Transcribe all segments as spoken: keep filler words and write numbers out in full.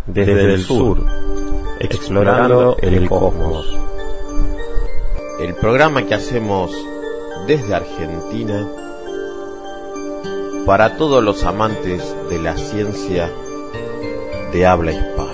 desde el sur, explorando el cosmos. El programa que hacemos desde Argentina para todos los amantes de la ciencia de habla hispana.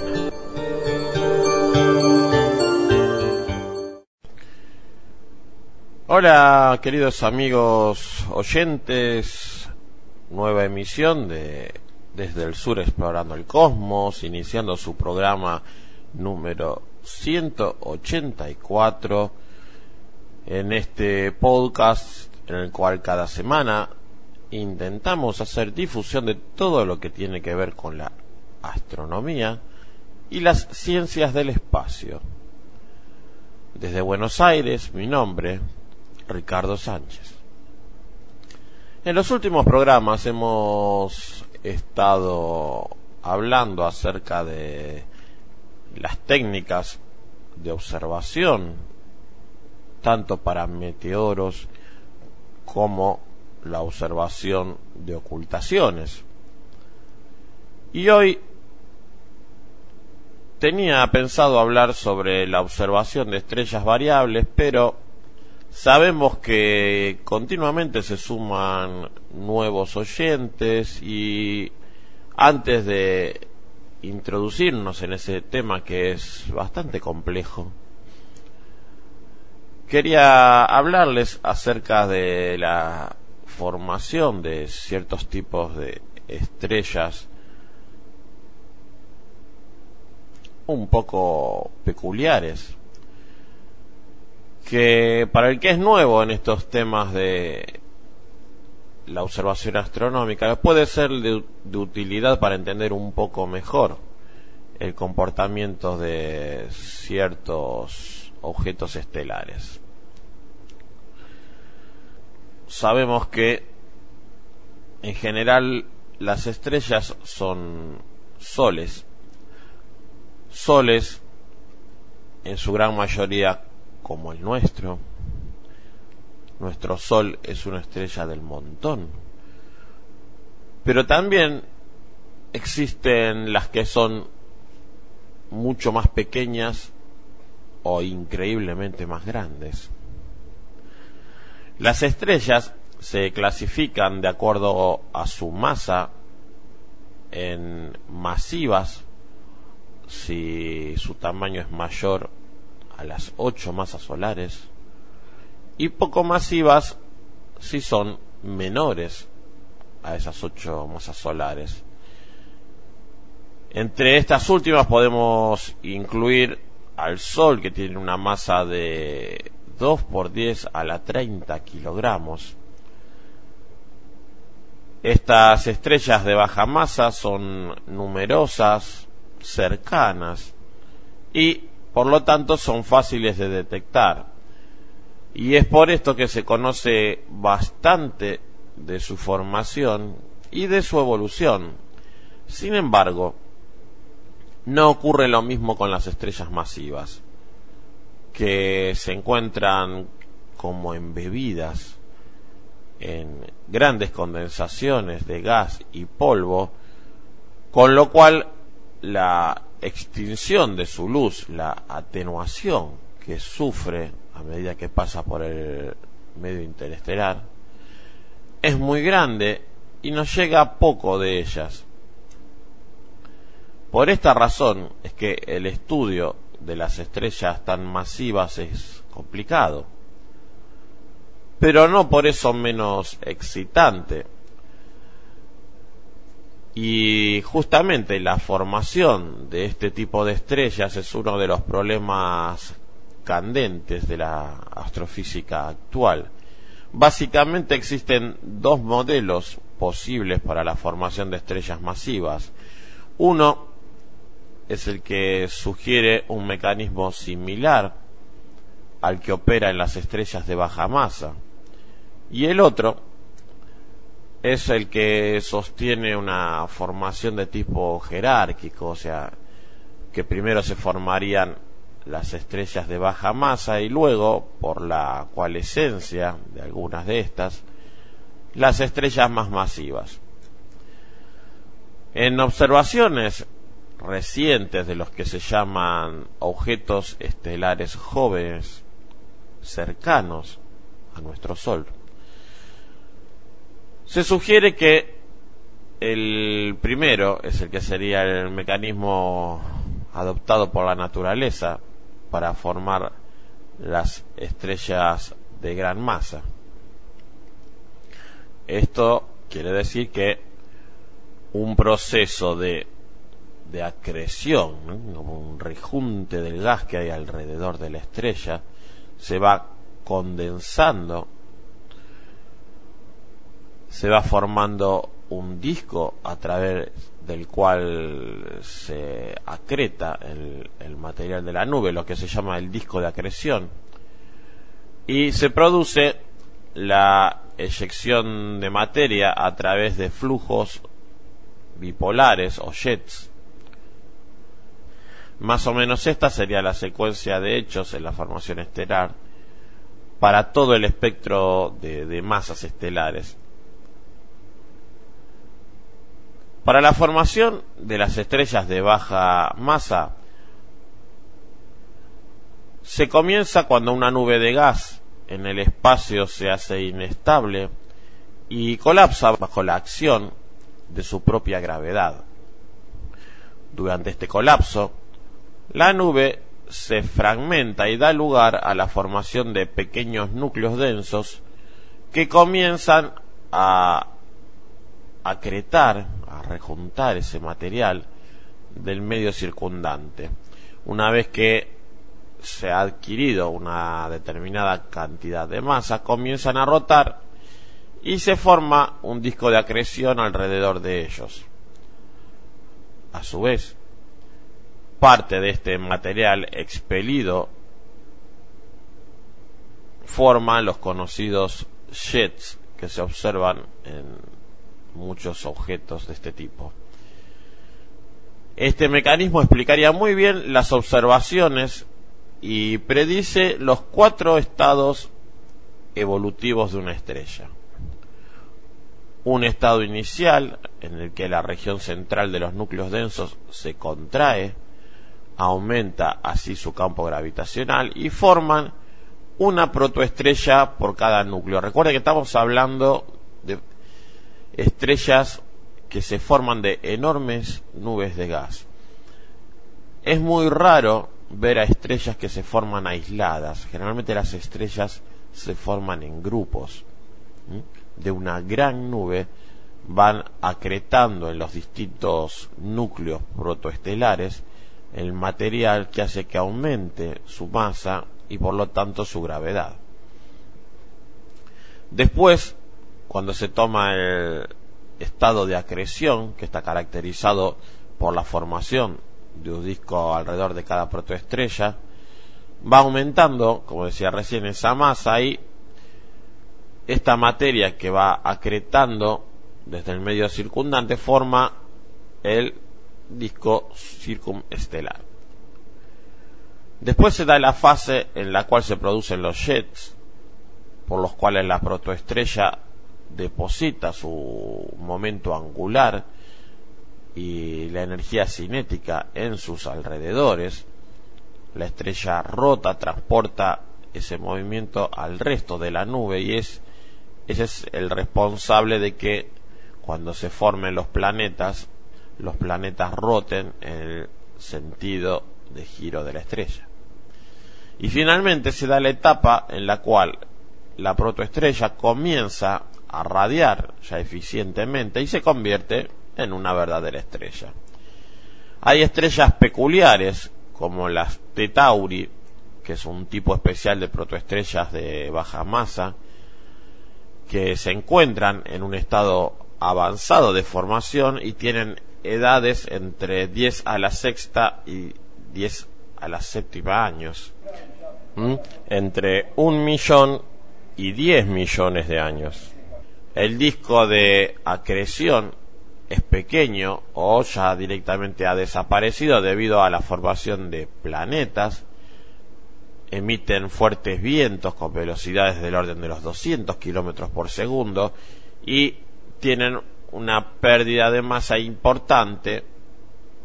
Hola, queridos amigos oyentes, nueva emisión de Desde el Sur Explorando el Cosmos, iniciando su programa número ciento ochenta y cuatro en este podcast en el cual cada semana intentamos hacer difusión de todo lo que tiene que ver con la astronomía y las ciencias del espacio. Desde Buenos Aires, mi nombre, Ricardo Sánchez. En los últimos programas hemos estado hablando acerca de las técnicas de observación, tanto para meteoros como la observación de ocultaciones. Y hoy tenía pensado hablar sobre la observación de estrellas variables, pero sabemos que continuamente se suman nuevos oyentes y antes de introducirnos en ese tema que es bastante complejo, quería hablarles acerca de la formación de ciertos tipos de estrellas un poco peculiares, que para el que es nuevo en estos temas de la observación astronómica puede ser de, de utilidad para entender un poco mejor el comportamiento de ciertos objetos estelares. Sabemos que en general las estrellas son soles, soles en su gran mayoría como el nuestro. Nuestro Sol es una estrella del montón, pero también existen las que son mucho más pequeñas o increíblemente más grandes. Las estrellas se clasifican de acuerdo a su masa en masivas, si su tamaño es mayor a las ocho masas solares, y poco masivas si son menores a esas ocho masas solares. Entre estas últimas podemos incluir al Sol, que tiene una masa de dos por diez a la treinta kilogramos. Estas estrellas de baja masa son numerosas, cercanas y por lo tanto son fáciles de detectar, y es por esto que se conoce bastante de su formación y de su evolución. Sin embargo, no ocurre lo mismo con las estrellas masivas, que se encuentran como embebidas en grandes condensaciones de gas y polvo, con lo cual la extinción de su luz, la atenuación que sufre a medida que pasa por el medio interestelar, es muy grande y nos llega poco de ellas. Por esta razón es que el estudio de las estrellas tan masivas es complicado, pero no por eso menos excitante. Y justamente la formación de este tipo de estrellas es uno de los problemas candentes de la astrofísica actual. Básicamente existen dos modelos posibles para la formación de estrellas masivas. Uno es el que sugiere un mecanismo similar al que opera en las estrellas de baja masa, y el otro es el que sostiene una formación de tipo jerárquico, o sea, que primero se formarían las estrellas de baja masa y luego, por la coalescencia de algunas de estas, las estrellas más masivas. En observaciones recientes de los que se llaman objetos estelares jóvenes cercanos a nuestro Sol, se sugiere que el primero es el que sería el mecanismo adoptado por la naturaleza para formar las estrellas de gran masa. Esto quiere decir que un proceso de, de acreción, ¿no? Como un rejunte del gas que hay alrededor de la estrella, se va condensando, se va formando un disco a través del cual se acreta el, el material de la nube, lo que se llama el disco de acreción, y se produce la eyección de materia a través de flujos bipolares o jets. Más o menos esta sería la secuencia de hechos en la formación estelar para todo el espectro de, de masas estelares. Para la formación de las estrellas de baja masa, se comienza cuando una nube de gas en el espacio se hace inestable y colapsa bajo la acción de su propia gravedad. Durante este colapso, la nube se fragmenta y da lugar a la formación de pequeños núcleos densos que comienzan a acretar, a rejuntar ese material del medio circundante. Una vez que se ha adquirido una determinada cantidad de masa, comienzan a rotar y se forma un disco de acreción alrededor de ellos. A su vez, parte de este material expelido forma los conocidos jets que se observan en muchos objetos de este tipo. Este mecanismo explicaría muy bien las observaciones y predice los cuatro estados evolutivos de una estrella. Un estado inicial en el que la región central de los núcleos densos se contrae, aumenta así su campo gravitacional y forman una protoestrella por cada núcleo. Recuerden que estamos hablando de estrellas que se forman de enormes nubes de gas. Es muy raro ver a estrellas que se forman aisladas. Generalmente las estrellas se forman en grupos. De una gran nube van acretando en los distintos núcleos protoestelares el material que hace que aumente su masa y por lo tanto su gravedad. Después, cuando se toma el estado de acreción, que está caracterizado por la formación de un disco alrededor de cada protoestrella, va aumentando, como decía recién, esa masa y esta materia que va acretando desde el medio circundante forma el disco circumestelar. Después se da la fase en la cual se producen los jets, por los cuales la protoestrella deposita su momento angular y la energía cinética en sus alrededores. La estrella rota, transporta ese movimiento al resto de la nube y es ese es el responsable de que cuando se formen los planetas, los planetas roten en el sentido de giro de la estrella. Y finalmente se da la etapa en la cual la protoestrella comienza a radiar ya eficientemente y se convierte en una verdadera estrella. Hay estrellas peculiares como las T Tauri, que es un tipo especial de protoestrellas de baja masa, que se encuentran en un estado avanzado de formación y tienen edades entre diez a la sexta y diez a la séptima años. ¿Mm? Entre un millón y diez millones de años. El disco de acreción es pequeño o ya directamente ha desaparecido debido a la formación de planetas. Emiten fuertes vientos con velocidades del orden de los doscientos kilómetros por segundo y tienen una pérdida de masa importante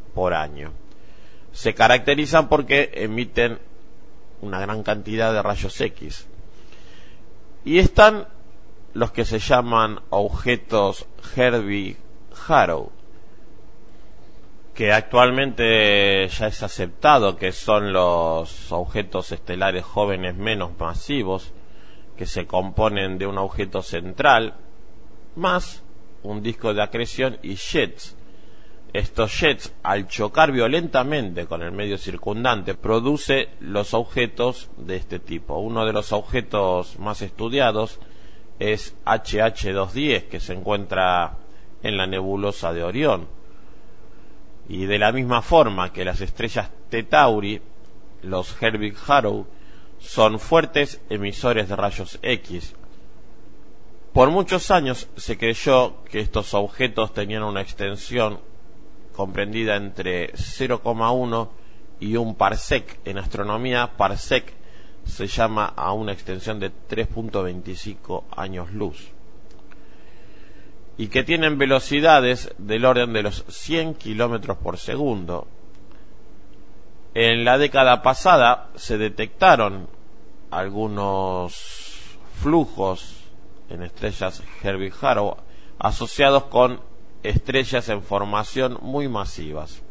por año. Se caracterizan porque emiten una gran cantidad de rayos X. Y están los que se llaman objetos Herbig-Haro, que actualmente ya es aceptado que son los objetos estelares jóvenes menos masivos, que se componen de un objeto central más un disco de acreción y jets. Estos jets, al chocar violentamente con el medio circundante, produce los objetos de este tipo. Uno de los objetos más estudiados es H H doscientos diez, que se encuentra en la nebulosa de Orión. Y de la misma forma que las estrellas T Tauri, los Herbig-Haro son fuertes emisores de rayos X. Por muchos años se creyó que estos objetos tenían una extensión comprendida entre cero coma uno y un parsec. En astronomía, parsec se llama a una extensión de tres punto veinticinco años luz, y que tienen velocidades del orden de los cien kilómetros por segundo. En la década pasada se detectaron algunos flujos en estrellas Herbig-Haro asociados con estrellas en formación muy masivas.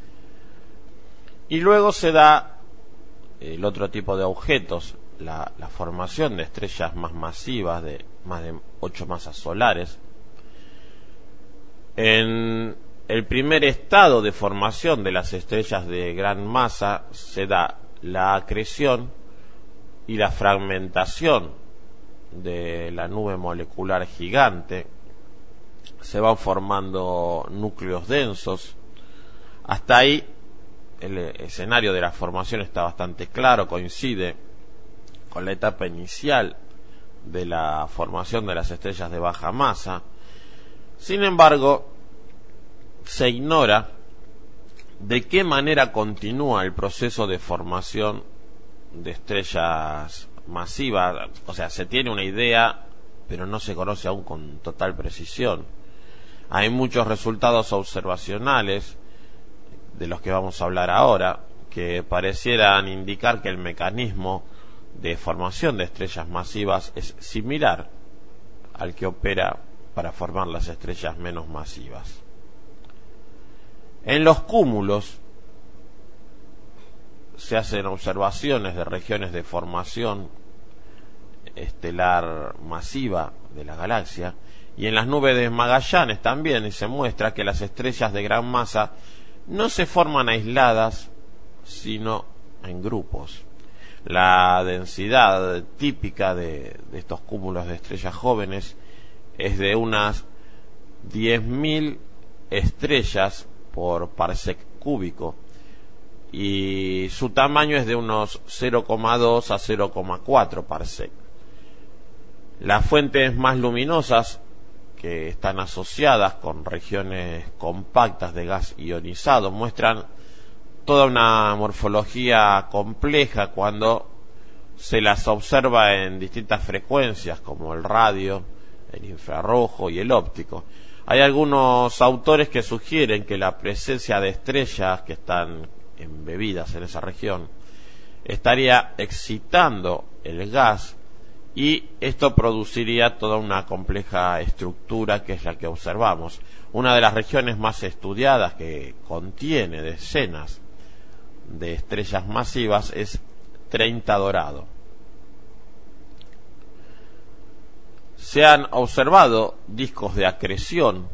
Y luego se da el otro tipo de objetos, la, la formación de estrellas más masivas, de más de ocho masas solares. En el primer estado de formación de las estrellas de gran masa se da la acreción y la fragmentación de la nube molecular gigante. Se van formando núcleos densos. Hasta ahí el escenario de la formación está bastante claro, coincide con la etapa inicial de la formación de las estrellas de baja masa. Sin embargo, se ignora de qué manera continúa el proceso de formación de estrellas masivas. O sea, se tiene una idea, pero no se conoce aún con total precisión. Hay muchos resultados observacionales, de los que vamos a hablar ahora, que parecieran indicar que el mecanismo de formación de estrellas masivas es similar al que opera para formar las estrellas menos masivas. En los cúmulos se hacen observaciones de regiones de formación estelar masiva de la galaxia, y en las nubes de Magallanes también, y se muestra que las estrellas de gran masa no se forman aisladas, sino en grupos. La densidad típica de, de estos cúmulos de estrellas jóvenes es de unas diez mil estrellas por parsec cúbico, y su tamaño es de unos cero coma dos a cero coma cuatro parsec. Las fuentes más luminosas, que están asociadas con regiones compactas de gas ionizado, muestran toda una morfología compleja cuando se las observa en distintas frecuencias, como el radio, el infrarrojo y el óptico. Hay algunos autores que sugieren que la presencia de estrellas que están embebidas en esa región estaría excitando el gas, y esto produciría toda una compleja estructura que es la que observamos. Una de las regiones más estudiadas, que contiene decenas de estrellas masivas, es treinta Dorado. Se han observado discos de acreción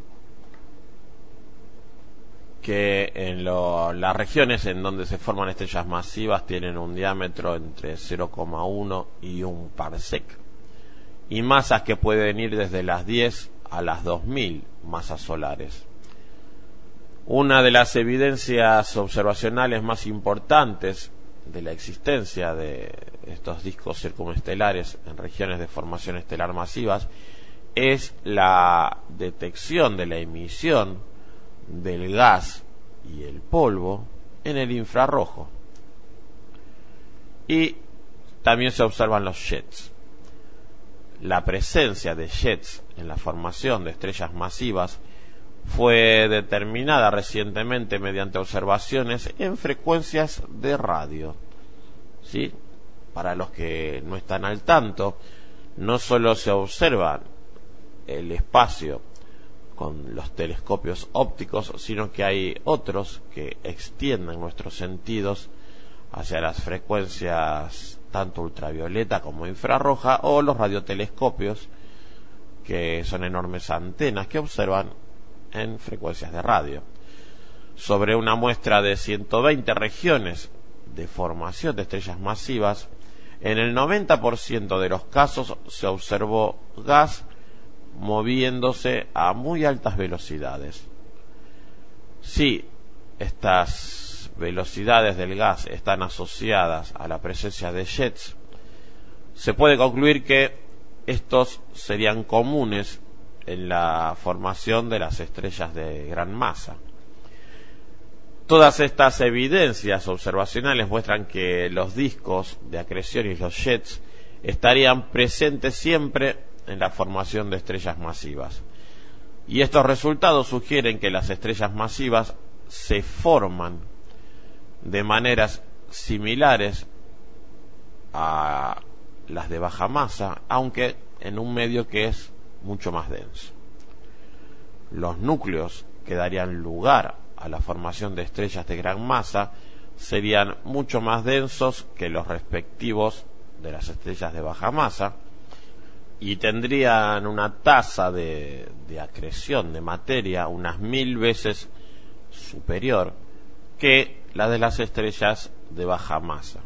que en lo, las regiones en donde se forman estrellas masivas tienen un diámetro entre cero coma uno y un parsec, y masas que pueden ir desde las diez a las dos mil masas solares. Una de las evidencias observacionales más importantes de la existencia de estos discos circunestelares en regiones de formación estelar masivas es la detección de la emisión del gas y el polvo en el infrarrojo. Y también se observan los jets. La presencia de jets en la formación de estrellas masivas fue determinada recientemente mediante observaciones en frecuencias de radio. ¿Sí? Para los que no están al tanto, no solo se observa el espacio con los telescopios ópticos, sino que hay otros que extienden nuestros sentidos hacia las frecuencias tanto ultravioleta como infrarroja, o los radiotelescopios, que son enormes antenas que observan en frecuencias de radio. Sobre una muestra de ciento veinte regiones de formación de estrellas masivas, en el noventa por ciento de los casos se observó gas moviéndose a muy altas velocidades. Si estas velocidades del gas están asociadas a la presencia de jets, se puede concluir que estos serían comunes en la formación de las estrellas de gran masa. Todas estas evidencias observacionales muestran que los discos de acreción y los jets estarían presentes siempre en la formación de estrellas masivas. Y estos resultados sugieren que las estrellas masivas se forman de maneras similares a las de baja masa, aunque en un medio que es mucho más denso. Los núcleos que darían lugar a la formación de estrellas de gran masa serían mucho más densos que los respectivos de las estrellas de baja masa, y tendrían una tasa de, de acreción de materia unas mil veces superior que la de las estrellas de baja masa.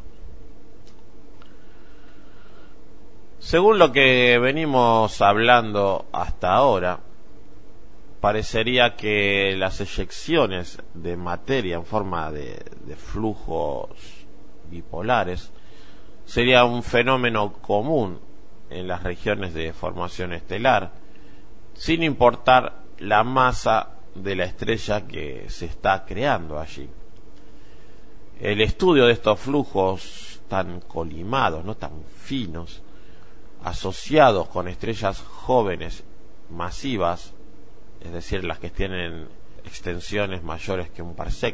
Según lo que venimos hablando hasta ahora, parecería que las eyecciones de materia en forma de, de flujos bipolares sería un fenómeno común en las regiones de formación estelar, sin importar la masa de la estrella que se está creando allí. El estudio de estos flujos tan colimados, no tan finos, asociados con estrellas jóvenes masivas, es decir, las que tienen extensiones mayores que un parsec,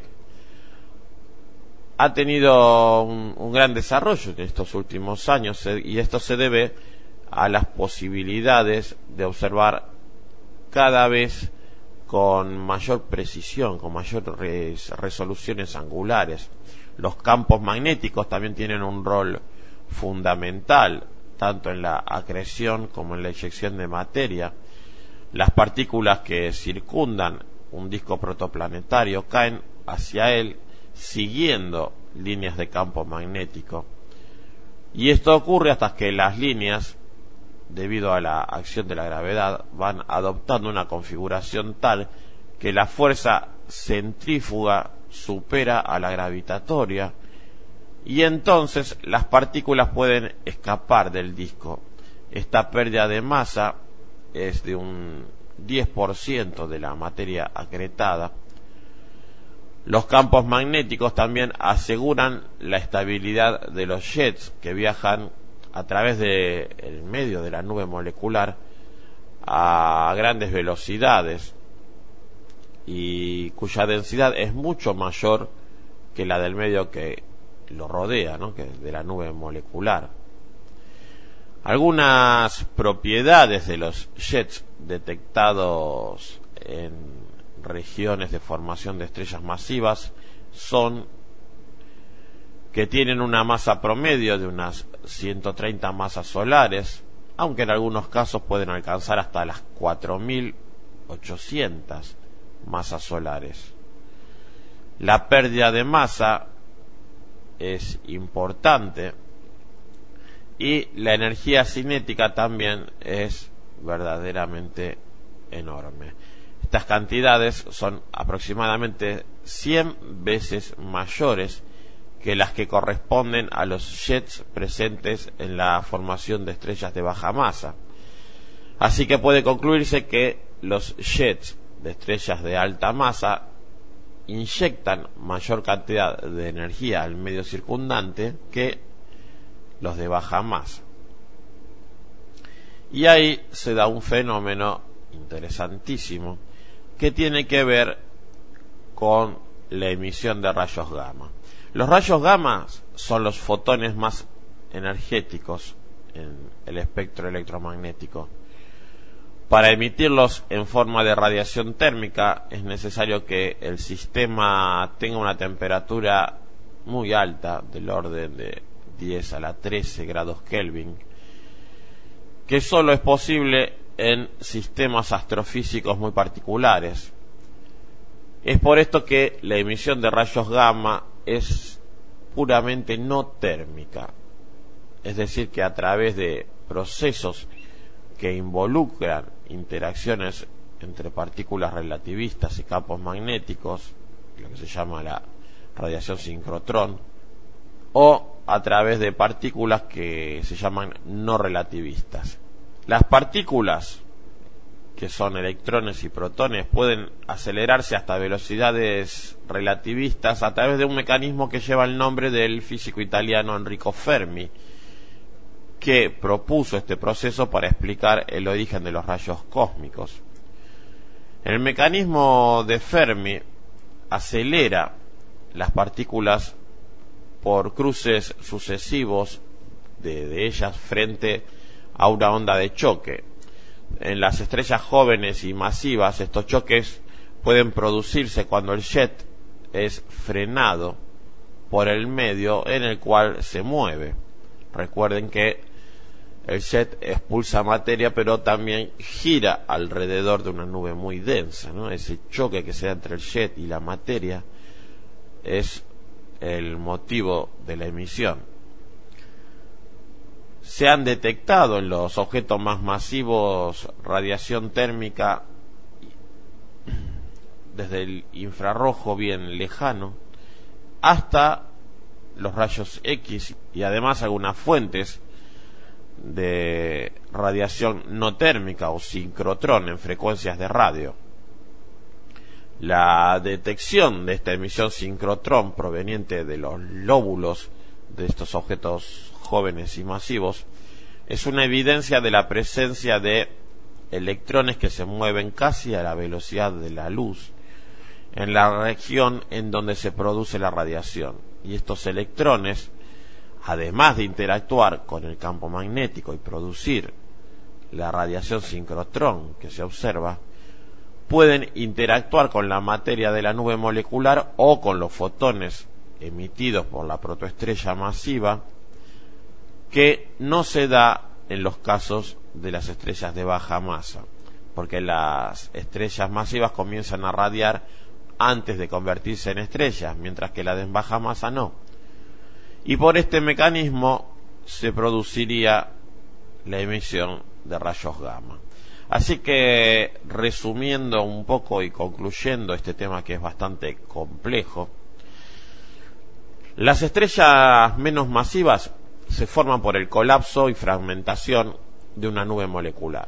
ha tenido un, un gran desarrollo en estos últimos años, y esto se debe a las posibilidades de observar cada vez con mayor precisión, con mayores resoluciones angulares. Los campos magnéticos también tienen un rol fundamental, tanto en la acreción como en la eyección de materia. Las partículas que circundan un disco protoplanetario caen hacia él siguiendo líneas de campo magnético, y esto ocurre hasta que las líneas, debido a la acción de la gravedad, van adoptando una configuración tal que la fuerza centrífuga supera a la gravitatoria, y entonces las partículas pueden escapar del disco. Esta pérdida de masa es de un diez por ciento de la materia acretada. Los campos magnéticos también aseguran la estabilidad de los jets que viajan a través del medio de la nube molecular a grandes velocidades y cuya densidad es mucho mayor que la del medio que lo rodea, ¿no?, que de la nube molecular. Algunas propiedades de los jets detectados en regiones de formación de estrellas masivas son que tienen una masa promedio de unas ciento treinta masas solares, aunque en algunos casos pueden alcanzar hasta las cuatro mil ochocientas masas solares. La pérdida de masa es importante y la energía cinética también es verdaderamente enorme. Estas cantidades son aproximadamente cien veces mayores que las que corresponden a los jets presentes en la formación de estrellas de baja masa. Así que puede concluirse que los jets de estrellas de alta masa inyectan mayor cantidad de energía al medio circundante que los de baja masa. Y ahí se da un fenómeno interesantísimo que tiene que ver con la emisión de rayos gamma. Los rayos gamma son los fotones más energéticos en el espectro electromagnético. Para emitirlos en forma de radiación térmica es necesario que el sistema tenga una temperatura muy alta, del orden de diez a la trece grados Kelvin, que solo es posible en sistemas astrofísicos muy particulares. Es por esto que la emisión de rayos gamma es puramente no térmica, es decir, que a través de procesos que involucran interacciones entre partículas relativistas y campos magnéticos, lo que se llama la radiación sincrotrón, o a través de partículas que se llaman no relativistas. Las partículas, que son electrones y protones, pueden acelerarse hasta velocidades relativistas a través de un mecanismo que lleva el nombre del físico italiano Enrico Fermi, que propuso este proceso para explicar el origen de los rayos cósmicos. El mecanismo de Fermi acelera las partículas por cruces sucesivos de, de ellas frente a una onda de choque. En las estrellas jóvenes y masivas, estos choques pueden producirse cuando el jet es frenado por el medio en el cual se mueve. Recuerden que el jet expulsa materia, pero también gira alrededor de una nube muy densa, ¿no? Ese choque que se da entre el jet y la materia es el motivo de la emisión. Se han detectado en los objetos más masivos radiación térmica desde el infrarrojo bien lejano hasta los rayos X, y además algunas fuentes de radiación no térmica o sincrotrón en frecuencias de radio. La detección de esta emisión sincrotrón proveniente de los lóbulos de estos objetos jóvenes y masivos es una evidencia de la presencia de electrones que se mueven casi a la velocidad de la luz en la región en donde se produce la radiación, y estos electrones, además de interactuar con el campo magnético y producir la radiación sincrotrón que se observa, pueden interactuar con la materia de la nube molecular o con los fotones emitidos por la protoestrella masiva, que no se da en los casos de las estrellas de baja masa, porque las estrellas masivas comienzan a radiar antes de convertirse en estrellas, mientras que la de baja masa no. Y por este mecanismo se produciría la emisión de rayos gamma. Así que, resumiendo un poco y concluyendo este tema que es bastante complejo, las estrellas menos masivas se forman por el colapso y fragmentación de una nube molecular.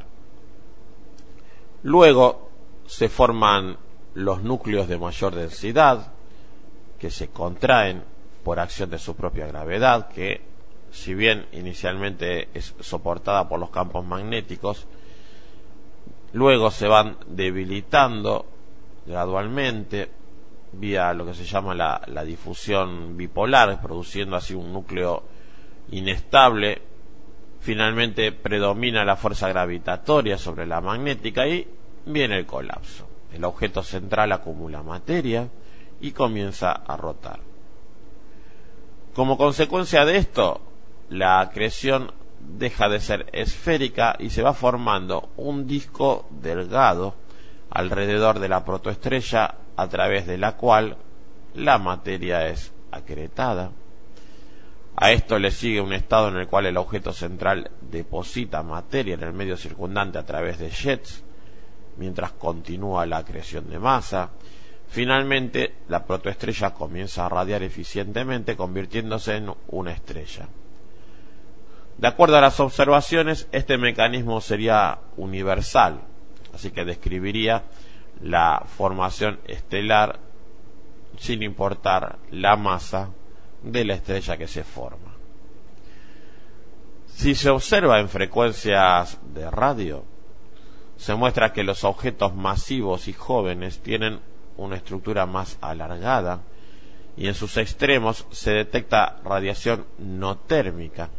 Luego se forman los núcleos de mayor densidad, que se contraen por acción de su propia gravedad, que, si bien inicialmente es soportada por los campos magnéticos, luego se van debilitando gradualmente vía lo que se llama la, la difusión bipolar, produciendo así un núcleo inestable. Finalmente predomina la fuerza gravitatoria sobre la magnética y viene el colapso. El objeto central acumula materia y comienza a rotar. Como consecuencia de esto, la acreción deja de ser esférica y se va formando un disco delgado alrededor de la protoestrella, a través de la cual la materia es acretada. A esto le sigue un estado en el cual el objeto central deposita materia en el medio circundante a través de jets, mientras continúa la acreción de masa. Finalmente, la protoestrella comienza a radiar eficientemente, convirtiéndose en una estrella. De acuerdo a las observaciones, este mecanismo sería universal, así que describiría la formación estelar sin importar la masa de la estrella que se forma. Si se observa en frecuencias de radio, se muestra que los objetos masivos y jóvenes tienen una estructura más alargada y en sus extremos se detecta radiación no térmica.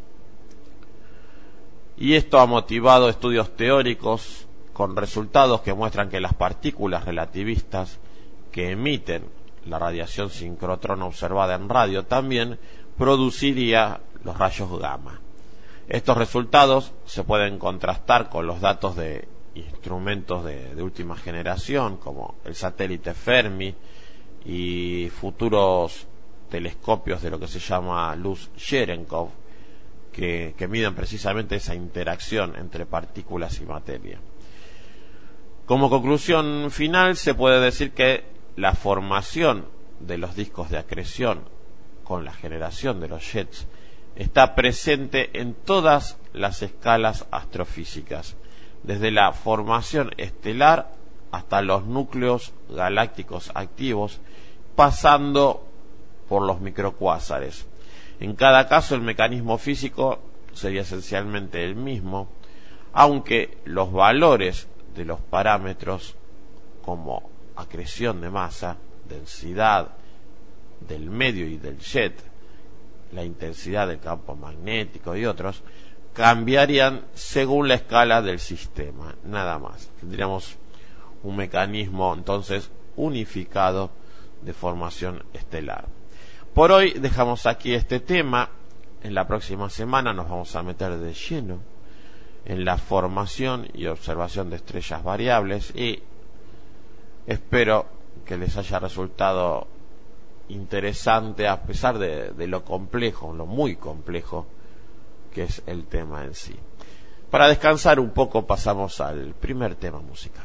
Y esto ha motivado estudios teóricos con resultados que muestran que las partículas relativistas que emiten la radiación sincrotrón observada en radio también produciría los rayos gamma. Estos resultados se pueden contrastar con los datos de instrumentos de, de última generación, como el satélite Fermi y futuros telescopios de lo que se llama luz Cherenkov, que, que miden precisamente esa interacción entre partículas y materia. Como conclusión final, se puede decir que la formación de los discos de acreción con la generación de los jets está presente en todas las escalas astrofísicas, desde la formación estelar hasta los núcleos galácticos activos, pasando por los microcuásares. En cada caso el mecanismo físico sería esencialmente el mismo, aunque los valores de los parámetros como acreción de masa, densidad del medio y del jet, la intensidad del campo magnético y otros, cambiarían según la escala del sistema, nada más. Tendríamos un mecanismo entonces unificado de formación estelar. Por hoy dejamos aquí este tema. En la próxima semana nos vamos a meter de lleno en la formación y observación de estrellas variables y espero que les haya resultado interesante a pesar de, de lo complejo, lo muy complejo que es el tema en sí. Para descansar un poco pasamos al primer tema musical.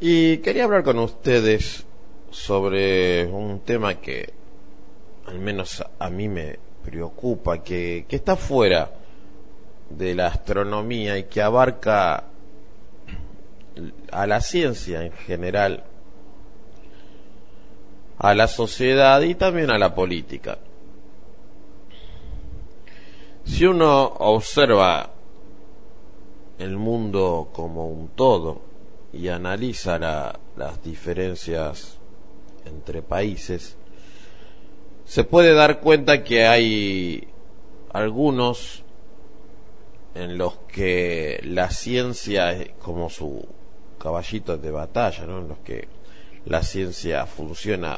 Y quería hablar con ustedes sobre un tema que al menos a mí me preocupa, que, que está fuera de la astronomía y que abarca a la ciencia en general, a la sociedad y también a la política. Si uno observa el mundo como un todo y analiza la, las diferencias entre países, se puede dar cuenta que hay algunos en los que la ciencia es como su caballito de batalla, ¿no? En los que la ciencia funciona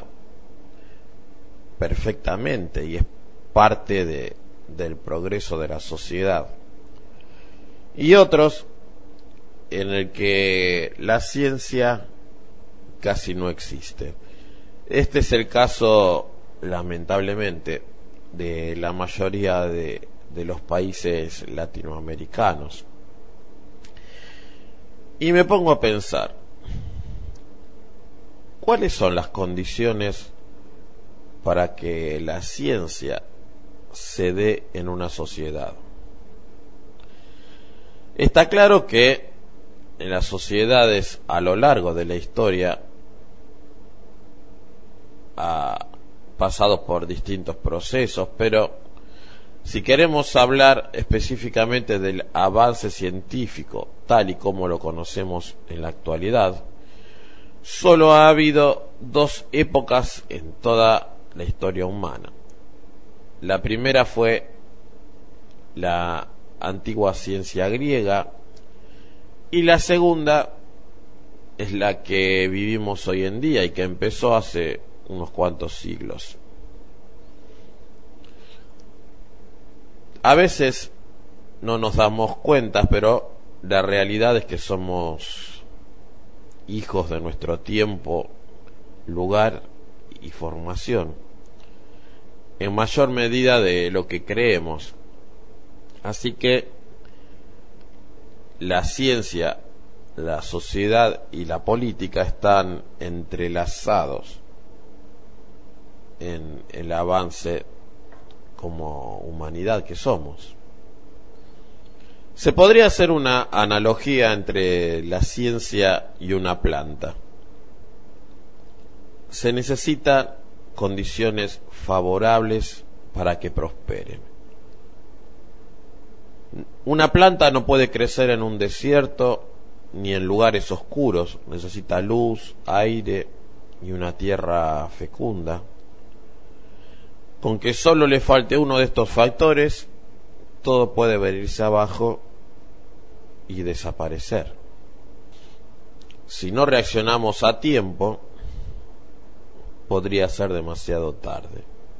perfectamente y es parte de, del progreso de la sociedad. Y otros en el que la ciencia casi no existe. Este es el caso, lamentablemente, de la mayoría de, de los países latinoamericanos. Y me pongo a pensar, ¿cuáles son las condiciones para que la ciencia se dé en una sociedad? Está claro que en las sociedades a lo largo de la historia ha pasado por distintos procesos, pero si queremos hablar específicamente del avance científico tal y como lo conocemos en la actualidad, solo ha habido dos épocas en toda la historia humana. La primera fue la antigua ciencia griega y la segunda es la que vivimos hoy en día y que empezó hace unos cuantos siglos. A veces no nos damos cuenta, pero la realidad es que somos hijos de nuestro tiempo, lugar y formación, en mayor medida de lo que creemos. Así que la ciencia, la sociedad y la política están entrelazados en el avance como humanidad que somos. Se podría hacer una analogía entre la ciencia y una planta. Se necesitan condiciones favorables para que prosperen. Una planta no puede crecer en un desierto ni en lugares oscuros. Necesita luz, aire y una tierra fecunda. Con que solo le falte uno de estos factores, todo puede venirse abajo y desaparecer. Si no reaccionamos a tiempo, podría ser demasiado tarde.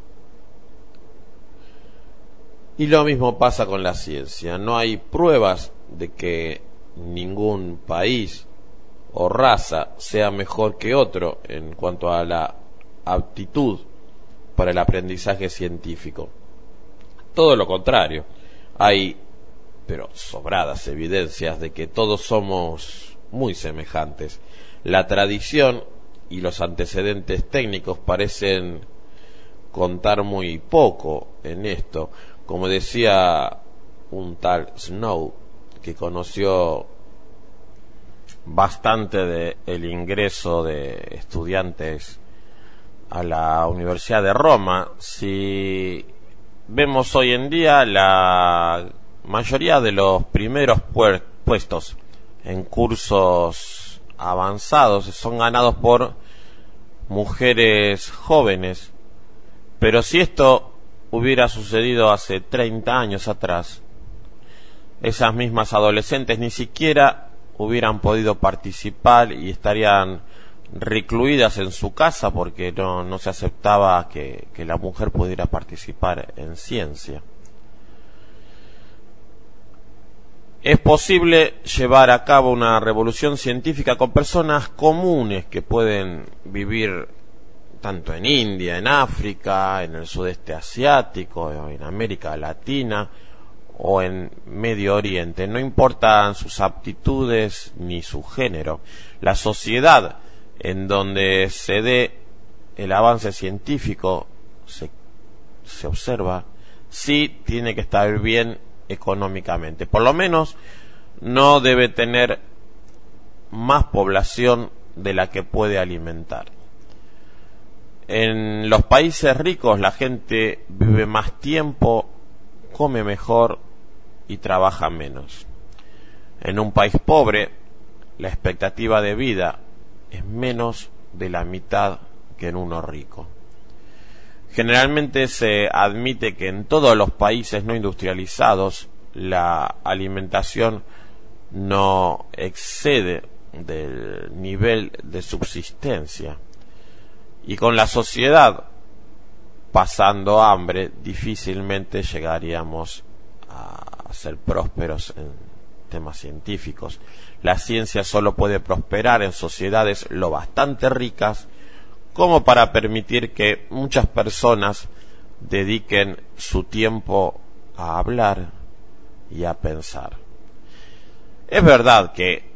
Y lo mismo pasa con la ciencia. No hay pruebas de que ningún país o raza sea mejor que otro en cuanto a la aptitud para el aprendizaje científico. Todo lo contrario. Hay, pero sobradas evidencias de que todos somos muy semejantes. La tradición y los antecedentes técnicos parecen contar muy poco en esto. Como decía un tal Snow, que conoció bastante de el ingreso de estudiantes a la Universidad de Roma, si vemos hoy en día la mayoría de los primeros puestos en cursos avanzados son ganados por mujeres jóvenes, pero si esto hubiera sucedido hace treinta años atrás, esas mismas adolescentes ni siquiera hubieran podido participar y estarían recluidas en su casa porque no, no se aceptaba que, que la mujer pudiera participar en ciencia. Es posible llevar a cabo una revolución científica con personas comunes que pueden vivir tanto en India, en África, en el sudeste asiático, en América Latina o en Medio Oriente, no importan sus aptitudes ni su género. La sociedad en donde se dé el avance científico se, se observa, sí tiene que estar bien económicamente. Por lo menos no debe tener más población de la que puede alimentar. En los países ricos la gente vive más tiempo, come mejor y trabaja menos. En un país pobre, la expectativa de vida es menos de la mitad que en uno rico. Generalmente se admite que en todos los países no industrializados la alimentación no excede del nivel de subsistencia, y con la sociedad pasando hambre difícilmente llegaríamos a ser prósperos en temas científicos. La ciencia solo puede prosperar en sociedades lo bastante ricas como para permitir que muchas personas dediquen su tiempo a hablar y a pensar. Es verdad que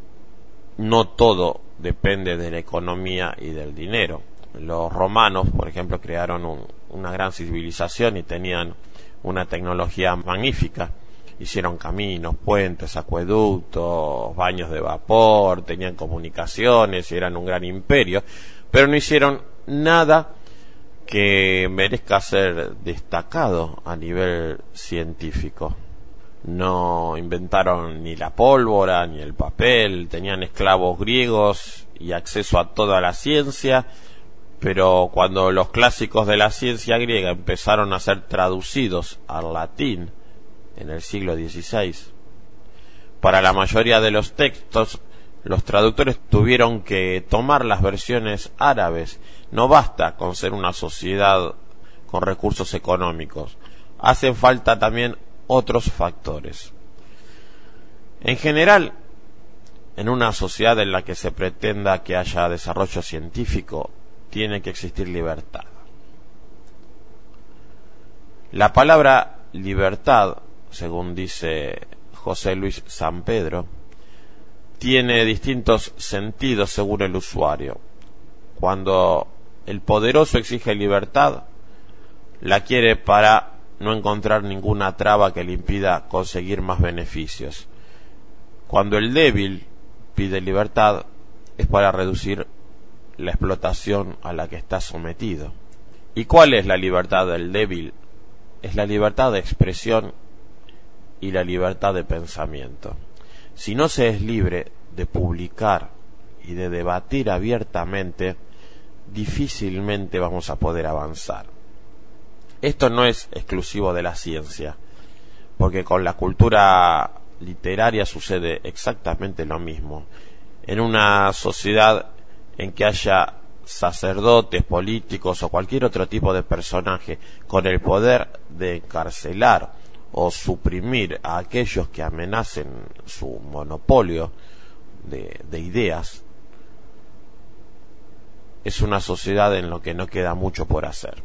no todo depende de la economía y del dinero. Los romanos, por ejemplo, crearon un, una gran civilización y tenían una tecnología magnífica. Hicieron caminos, puentes, acueductos, baños de vapor, tenían comunicaciones y eran un gran imperio, pero no hicieron nada que merezca ser destacado a nivel científico. No inventaron ni la pólvora ni el papel, tenían esclavos griegos y acceso a toda la ciencia, pero cuando los clásicos de la ciencia griega empezaron a ser traducidos al latín en el siglo dieciséis, para la mayoría de los textos los traductores tuvieron que tomar las versiones árabes. No basta con ser una sociedad con recursos económicos, hacen falta también otros factores. En general, en una sociedad en la que se pretenda que haya desarrollo científico, tiene que existir libertad. La palabra libertad, según dice José Luis Sampedro, tiene distintos sentidos según el usuario. Cuando el poderoso exige libertad, la quiere para no encontrar ninguna traba que le impida conseguir más beneficios. Cuando el débil pide libertad, es para reducir la explotación a la que está sometido. ¿Y cuál es la libertad del débil? Es la libertad de expresión y la libertad de pensamiento. Si no se es libre de publicar y de debatir abiertamente, difícilmente vamos a poder avanzar. Esto no es exclusivo de la ciencia, porque con la cultura literaria sucede exactamente lo mismo. En una sociedad en que haya sacerdotes, políticos o cualquier otro tipo de personaje con el poder de encarcelar o suprimir a aquellos que amenacen su monopolio de, de ideas, es una sociedad en la que no queda mucho por hacer.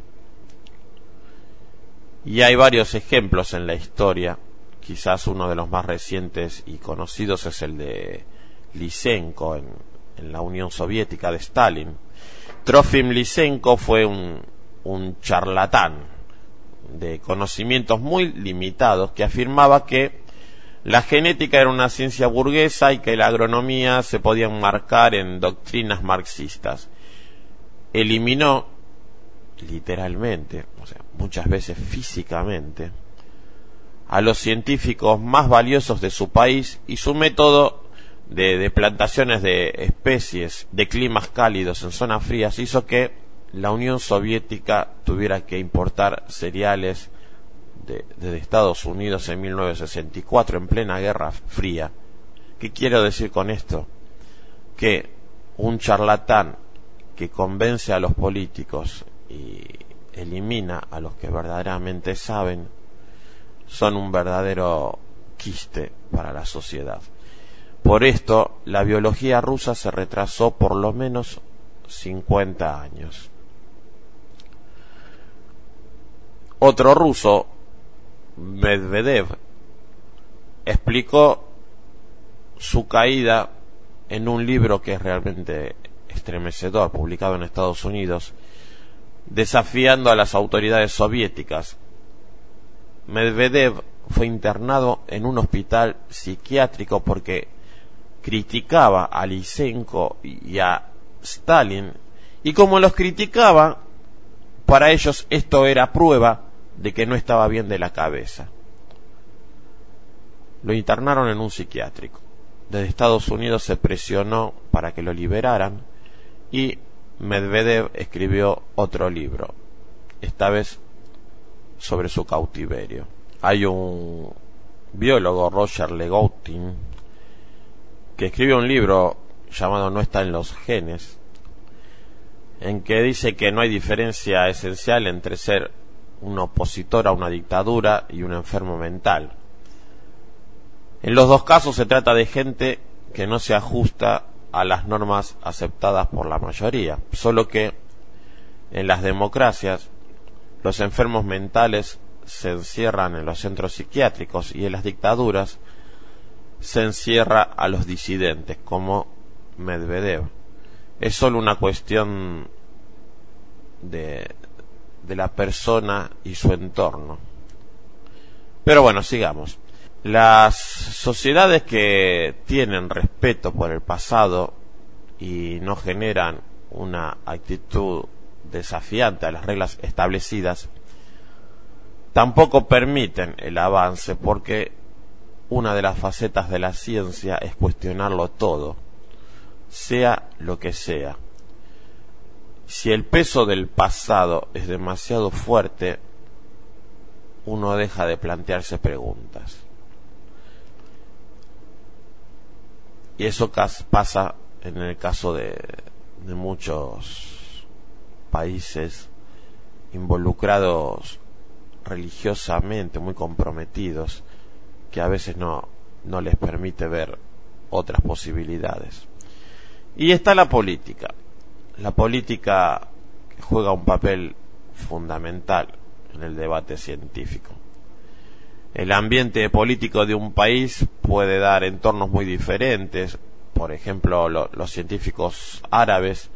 Y hay varios ejemplos en la historia. Quizás uno de los más recientes y conocidos es el de Lysenko en, en la Unión Soviética de Stalin. Trofim Lysenko fue un, un charlatán de conocimientos muy limitados que afirmaba que la genética era una ciencia burguesa y que la agronomía se podía enmarcar en doctrinas marxistas. Eliminó literalmente, o sea, muchas veces físicamente, a los científicos más valiosos de su país, y su método de, de plantaciones de especies de climas cálidos en zonas frías hizo que la Unión Soviética tuviera que importar cereales de, de Estados Unidos en mil novecientos sesenta y cuatro, en plena Guerra Fría. ¿Qué quiero decir con esto? Que un charlatán que convence a los políticos y elimina a los que verdaderamente saben son un verdadero quiste para la sociedad. Por esto, la biología rusa se retrasó por lo menos cincuenta años. Otro ruso, Medvedev, explicó su caída en un libro que es realmente estremecedor, publicado en Estados Unidos, desafiando a las autoridades soviéticas. Medvedev fue internado en un hospital psiquiátrico porque criticaba a Lysenko y a Stalin, y como los criticaba, para ellos esto era prueba de que no estaba bien de la cabeza. Lo internaron en un psiquiátrico. Desde Estados Unidos se presionó para que lo liberaran y Medvedev escribió otro libro, esta vez sobre su cautiverio. Hay un biólogo, Roger Legoutin, que escribe un libro llamado No está en los genes, en que dice que no hay diferencia esencial entre ser un opositor a una dictadura y un enfermo mental. En los dos casos se trata de gente que no se ajusta a las normas aceptadas por la mayoría, solo que en las democracias los enfermos mentales se encierran en los centros psiquiátricos y en las dictaduras se encierra a los disidentes, como Medvedev. Es solo una cuestión de, de la persona y su entorno. Pero bueno, sigamos. Las sociedades que tienen respeto por el pasado y no generan una actitud desafiante a las reglas establecidas tampoco permiten el avance, porque una de las facetas de la ciencia es cuestionarlo todo, sea lo que sea. Si el peso del pasado es demasiado fuerte, uno deja de plantearse preguntas. Y eso pasa en el caso de, de muchos países involucrados religiosamente, muy comprometidos, que a veces no, no les permite ver otras posibilidades. Y está la política. La política juega un papel fundamental en el debate científico. El ambiente político de un país puede dar entornos muy diferentes. Por ejemplo, lo, los científicos árabes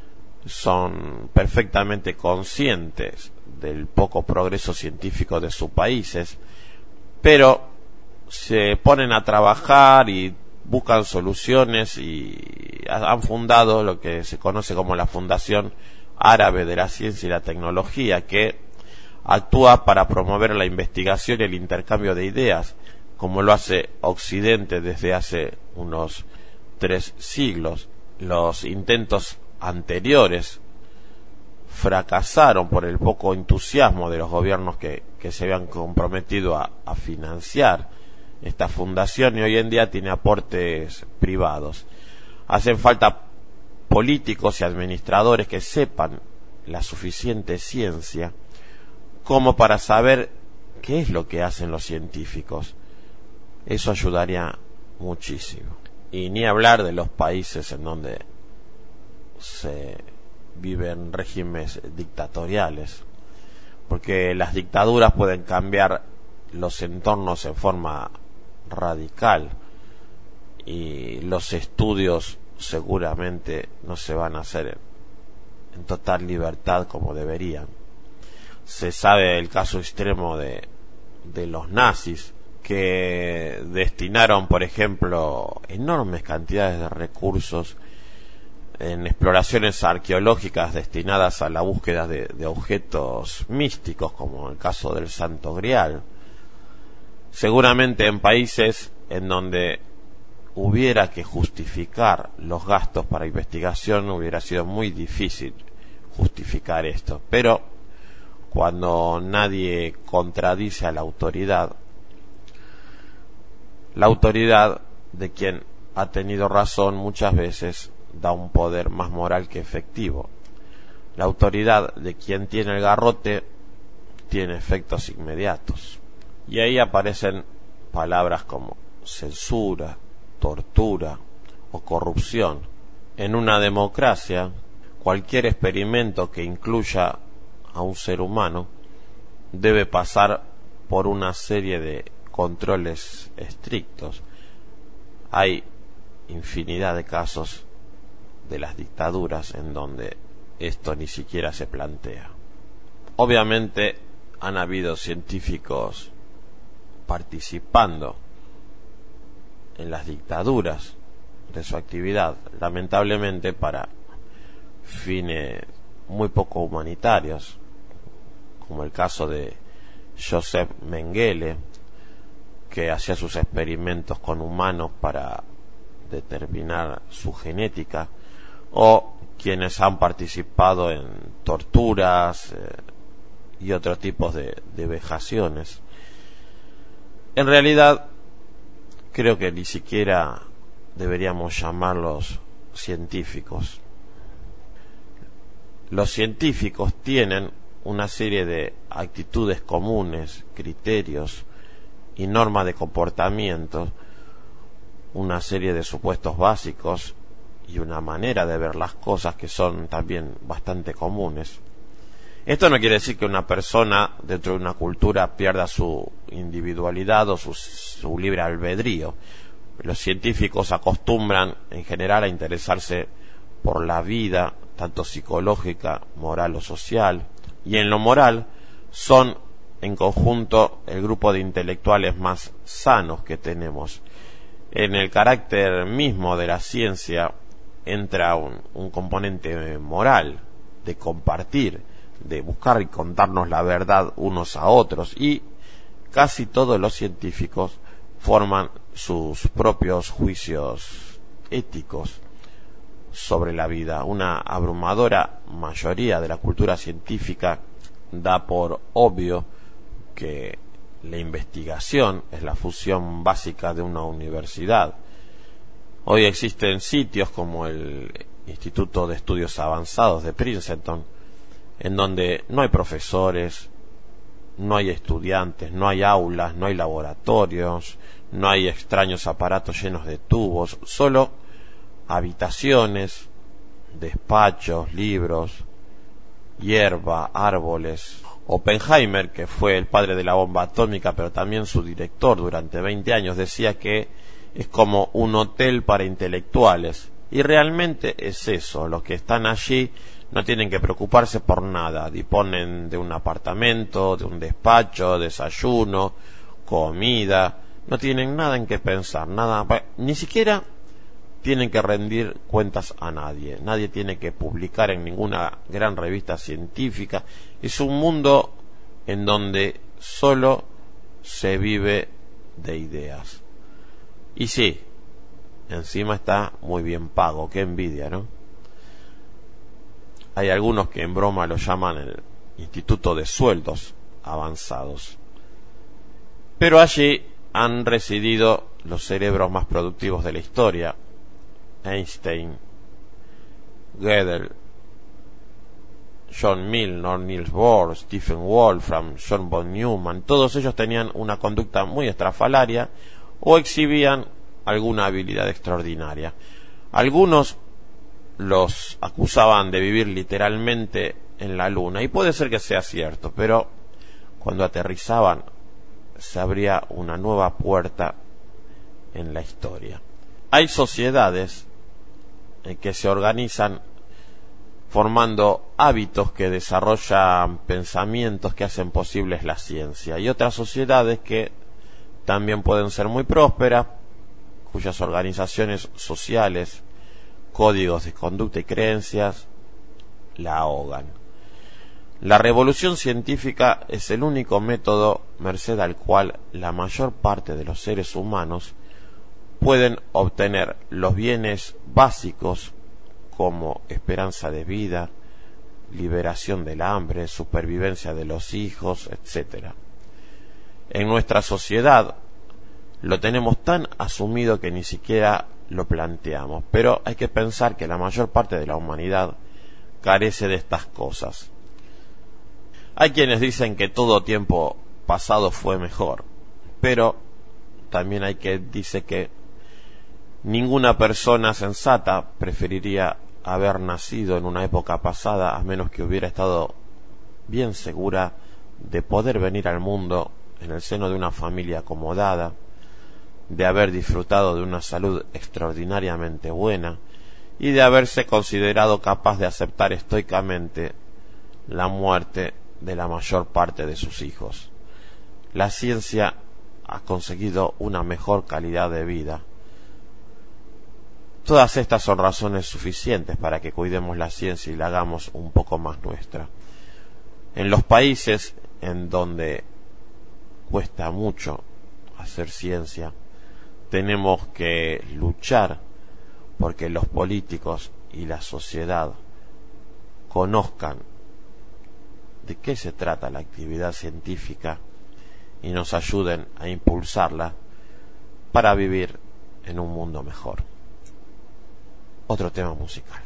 son perfectamente conscientes del poco progreso científico de sus países, pero se ponen a trabajar y buscan soluciones y han fundado lo que se conoce como la Fundación Árabe de la Ciencia y la Tecnología, que actúa para promover la investigación y el intercambio de ideas, como lo hace Occidente desde hace unos tres siglos. Los intentos anteriores fracasaron por el poco entusiasmo de los gobiernos que, que se habían comprometido a, a financiar esta fundación, y hoy en día tiene aportes privados. Hacen falta políticos y administradores que sepan la suficiente ciencia como para saber qué es lo que hacen los científicos. Eso ayudaría muchísimo. Y ni hablar de los países en donde se viven regímenes dictatoriales, porque las dictaduras pueden cambiar los entornos en forma radical y los estudios seguramente no se van a hacer en total libertad como deberían. Se sabe el caso extremo de, de los nazis, que destinaron, por ejemplo, enormes cantidades de recursos en exploraciones arqueológicas destinadas a la búsqueda de, de objetos místicos, como el caso del Santo Grial. Seguramente en países en donde hubiera que justificar los gastos para investigación hubiera sido muy difícil justificar esto, pero cuando nadie contradice a la autoridad, la autoridad de quien ha tenido razón muchas veces da un poder más moral que efectivo. La autoridad de quien tiene el garrote tiene efectos inmediatos. Y ahí aparecen palabras como censura, tortura o corrupción. En una democracia, cualquier experimento que incluya a un ser humano debe pasar por una serie de controles estrictos. Hay infinidad de casos de las dictaduras en donde esto ni siquiera se plantea. Obviamente han habido científicos participando en las dictaduras de su actividad, lamentablemente para fines muy poco humanitarios, como el caso de Joseph Mengele, que hacía sus experimentos con humanos para determinar su genética, o quienes han participado en torturas eh, y otros tipos de, de vejaciones. En realidad, creo que ni siquiera deberíamos llamarlos científicos. Los científicos tienen una serie de actitudes comunes, criterios y normas de comportamiento, una serie de supuestos básicos y una manera de ver las cosas que son también bastante comunes. Esto no quiere decir que una persona dentro de una cultura pierda su individualidad o su, su libre albedrío. Los científicos acostumbran en general a interesarse por la vida, tanto psicológica, moral o social, y en lo moral son en conjunto el grupo de intelectuales más sanos que tenemos. En el carácter mismo de la ciencia entra un, un componente moral, de compartir, de buscar y contarnos la verdad unos a otros, y casi todos los científicos forman sus propios juicios éticos sobre la vida. Una abrumadora mayoría de la cultura científica da por obvio que la investigación es la función básica de una universidad. Hoy existen sitios como el Instituto de Estudios Avanzados de Princeton, en donde no hay profesores, no hay estudiantes, no hay aulas, no hay laboratorios, no hay extraños aparatos llenos de tubos, solo habitaciones, despachos, libros, hierba, árboles. Oppenheimer, que fue el padre de la bomba atómica, pero también su director durante veinte años, decía que es como un hotel para intelectuales. Y realmente es eso. Los que están allí no tienen que preocuparse por nada. Disponen de un apartamento, de un despacho, desayuno, comida. No tienen nada en qué pensar, nada, ni siquiera tienen que rendir cuentas a nadie. Nadie tiene que publicar en ninguna gran revista científica. Es un mundo en donde solo se vive de ideas. Y sí, encima está muy bien pago. Qué envidia, ¿no? Hay algunos que en broma lo llaman el Instituto de Sueldos Avanzados. Pero allí han residido los cerebros más productivos de la historia. Einstein, Gödel, John Milner, Niels Bohr, Stephen Wolfram, John von Neumann. Todos ellos tenían una conducta muy estrafalaria o exhibían alguna habilidad extraordinaria. Algunos los acusaban de vivir literalmente en la luna, y puede ser que sea cierto, pero cuando aterrizaban se abría una nueva puerta en la historia. Hay sociedades en que se organizan formando hábitos que desarrollan pensamientos que hacen posibles la ciencia, y otras sociedades que también pueden ser muy prósperas, cuyas organizaciones sociales, códigos de conducta y creencias la ahogan. La revolución científica es el único método merced al cual la mayor parte de los seres humanos pueden obtener los bienes básicos como esperanza de vida, liberación del hambre, supervivencia de los hijos, etcétera. En nuestra sociedad lo tenemos tan asumido que ni siquiera lo planteamos, pero hay que pensar que la mayor parte de la humanidad carece de estas cosas. Hay quienes dicen que todo tiempo pasado fue mejor, pero también hay quien dice que ninguna persona sensata preferiría haber nacido en una época pasada a menos que hubiera estado bien segura de poder venir al mundo en el seno de una familia acomodada, de haber disfrutado de una salud extraordinariamente buena y de haberse considerado capaz de aceptar estoicamente la muerte de la mayor parte de sus hijos. La ciencia ha conseguido una mejor calidad de vida. Todas estas son razones suficientes para que cuidemos la ciencia y la hagamos un poco más nuestra. En los países en donde cuesta mucho hacer ciencia, tenemos que luchar porque los políticos y la sociedad conozcan de qué se trata la actividad científica y nos ayuden a impulsarla para vivir en un mundo mejor. Otro tema musical.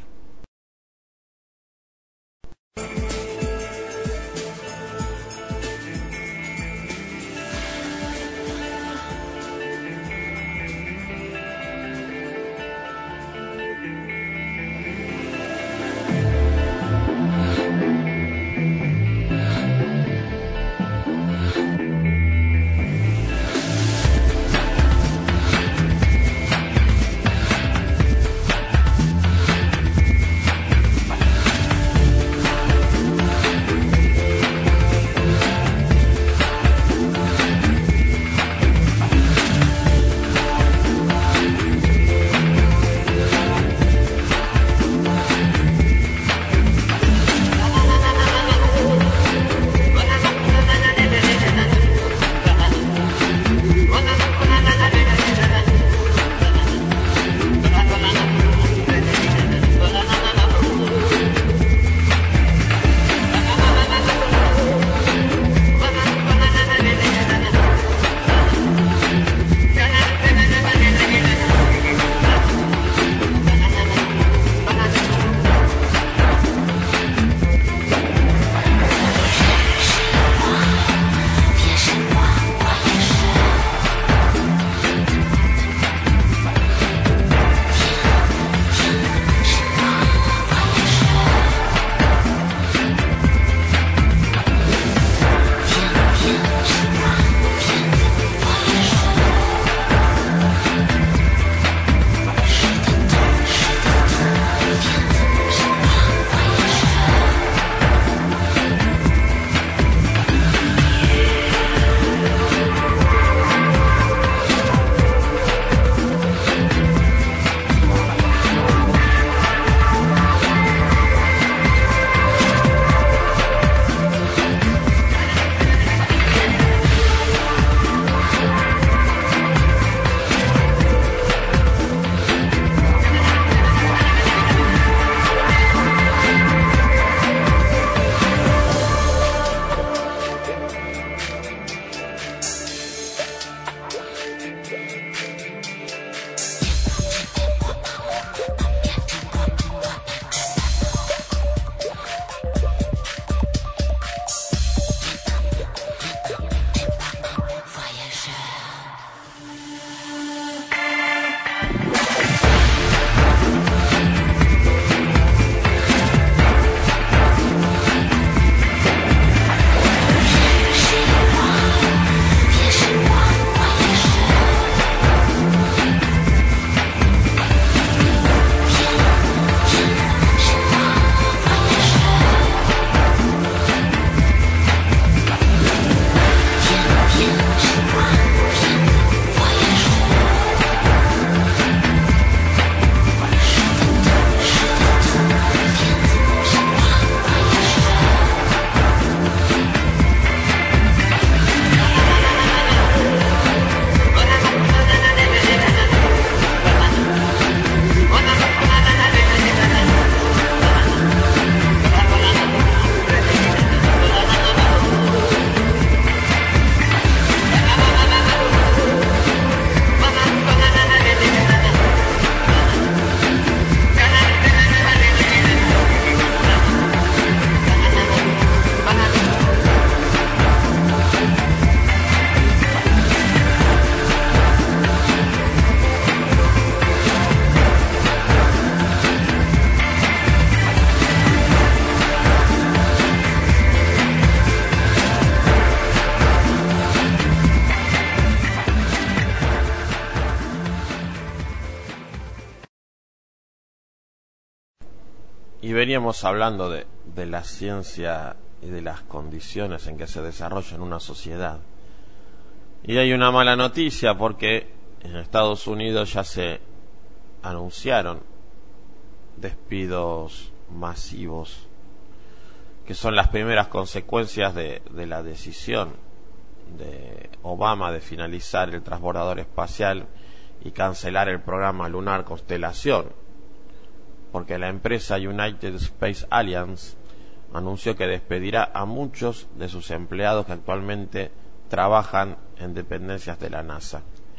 y veníamos hablando de, de la ciencia y de las condiciones en que se desarrolla en una sociedad. Y hay una mala noticia porque en Estados Unidos ya se anunciaron despidos masivos, que son las primeras consecuencias de, de la decisión de Obama de finalizar el transbordador espacial y cancelar el programa lunar Constelación, porque la empresa United Space Alliance anunció que despedirá a muchos de sus empleados que actualmente trabajan en dependencias de la NASA.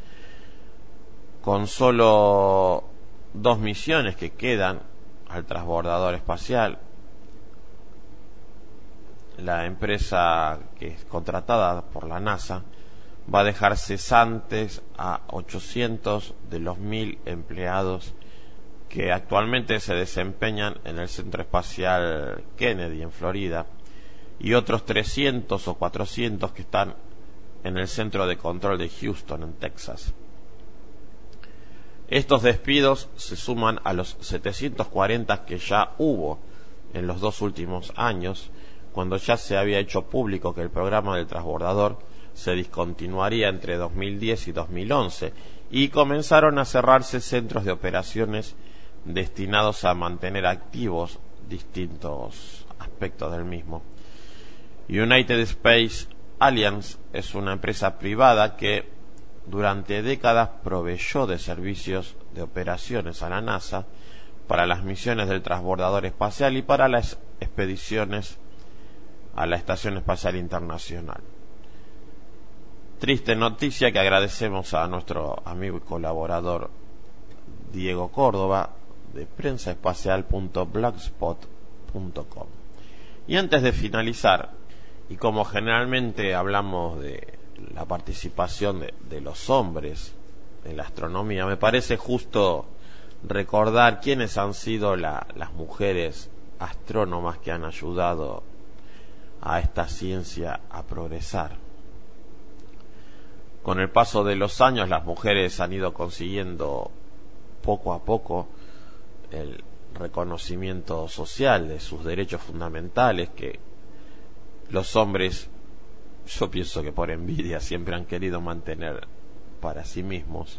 Con solo dos misiones que quedan al transbordador espacial, la empresa que es contratada por la NASA va a dejar cesantes a ochocientos de los mil empleados que actualmente se desempeñan en el Centro Espacial Kennedy en Florida, y otros trescientos o cuatrocientos que están en el Centro de Control de Houston en Texas. Estos despidos se suman a los setecientos cuarenta que ya hubo en los dos últimos años, cuando ya se había hecho público que el programa del transbordador se discontinuaría entre dos mil diez y dos mil once, y comenzaron a cerrarse centros de operaciones destinados a mantener activos distintos aspectos del mismo. United Space Alliance es una empresa privada que durante décadas proveyó de servicios de operaciones a la NASA para las misiones del transbordador espacial y para las expediciones a la Estación Espacial Internacional. Triste noticia que agradecemos a nuestro amigo y colaborador Diego Córdoba de prensaespacial punto blogspot punto com. Y antes de finalizar, y como generalmente hablamos de la participación de, de los hombres en la astronomía, me parece justo recordar quiénes han sido la, las mujeres astrónomas que han ayudado a esta ciencia a progresar. Con el paso de los años, las mujeres han ido consiguiendo poco a poco el reconocimiento social de sus derechos fundamentales que los hombres, yo pienso que por envidia, siempre han querido mantener para sí mismos.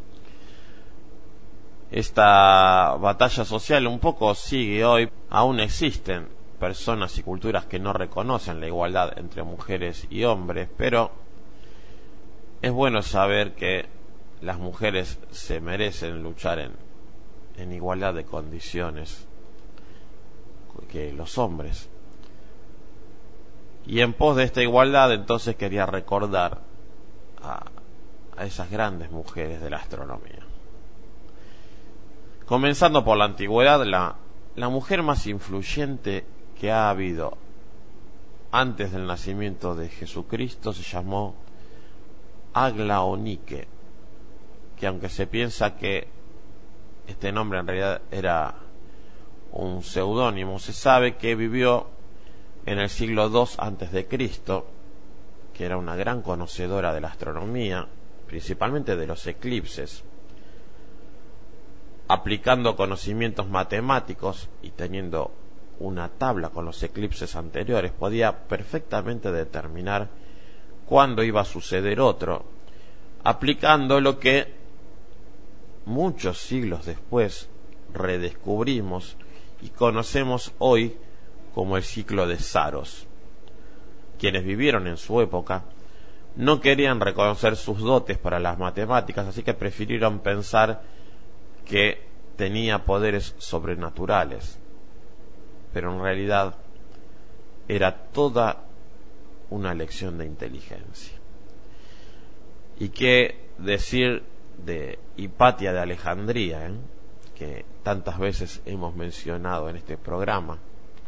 Esta batalla social un poco sigue hoy. Aún existen personas y culturas que no reconocen la igualdad entre mujeres y hombres, pero es bueno saber que las mujeres se merecen luchar en, en igualdad de condiciones que los hombres. Y en pos de esta igualdad, entonces quería recordar a, a esas grandes mujeres de la astronomía. Comenzando por la antigüedad, la, la mujer más influyente que ha habido antes del nacimiento de Jesucristo se llamó Aglaonike, que aunque se piensa que este nombre en realidad era un seudónimo, se sabe que vivió en el siglo dos antes de Cristo, que era una gran conocedora de la astronomía, principalmente de los eclipses. Aplicando conocimientos matemáticos y teniendo una tabla con los eclipses anteriores, podía perfectamente determinar cuándo iba a suceder otro, aplicando lo que muchos siglos después redescubrimos y conocemos hoy como el ciclo de Saros. Quienes vivieron en su época no querían reconocer sus dotes para las matemáticas, así que prefirieron pensar que tenía poderes sobrenaturales, pero en realidad era toda una lección de inteligencia. Y qué decir de Hipatia de Alejandría, ¿eh? que tantas veces hemos mencionado en este programa.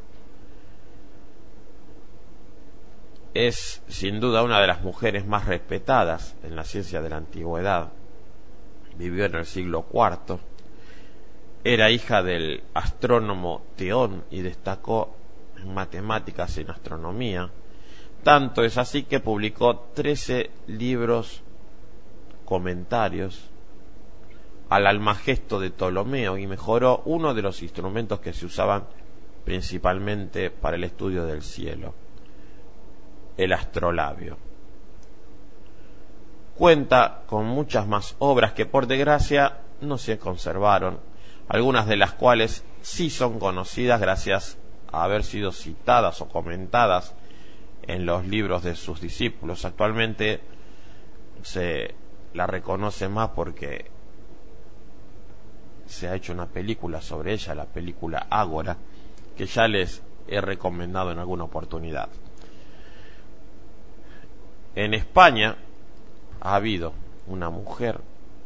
Es sin duda una de las mujeres más respetadas en la ciencia de la antigüedad. Vivió en el siglo cuarto. Era hija del astrónomo Teón y destacó en matemáticas y en astronomía. Tanto es así que publicó trece libros comentarios al Almagesto de Ptolomeo y mejoró uno de los instrumentos que se usaban principalmente para el estudio del cielo, el astrolabio. Cuenta con muchas más obras que por desgracia no se conservaron, algunas de las cuales sí son conocidas gracias a haber sido citadas o comentadas en los libros de sus discípulos. Actualmente se la reconoce más porque se ha hecho una película sobre ella, la película Ágora, que ya les he recomendado en alguna oportunidad. En España ha habido una mujer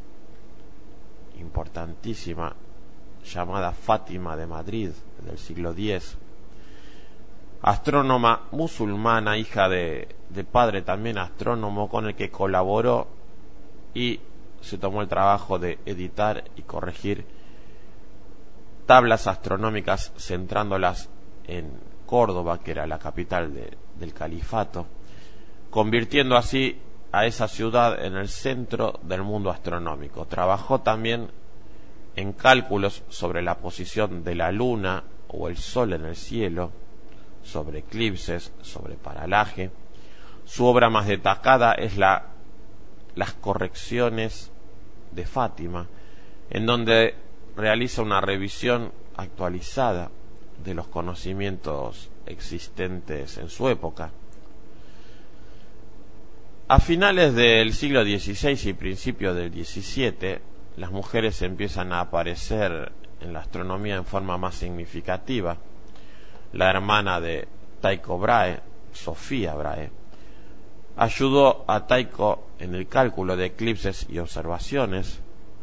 importantísima llamada Fátima de Madrid, del siglo diez, astrónoma musulmana, hija de, de padre también astrónomo, con el que colaboró y se tomó el trabajo de editar y corregir tablas astronómicas centrándolas en Córdoba, que era la capital de, del califato, convirtiendo así a esa ciudad en el centro del mundo astronómico. Trabajó también en cálculos sobre la posición de la luna o el sol en el cielo, sobre eclipses, sobre paralaje. Su obra más destacada es la, las correcciones de Fátima, en donde realiza una revisión actualizada de los conocimientos existentes en su época. A finales del siglo dieciséis y principios del diecisiete, las mujeres empiezan a aparecer en la astronomía en forma más significativa. La hermana de Tycho Brahe, Sofía Brahe, ayudó a Tycho en el cálculo de eclipses y observaciones.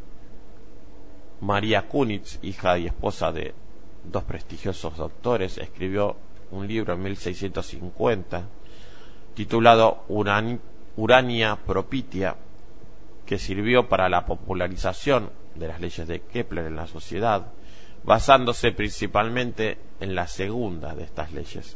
María Kunitz, hija y esposa de dos prestigiosos doctores, escribió un libro en mil seiscientos cincuenta titulado Uran Urania Propitia, que sirvió para la popularización de las leyes de Kepler en la sociedad, basándose principalmente en la segunda de estas leyes.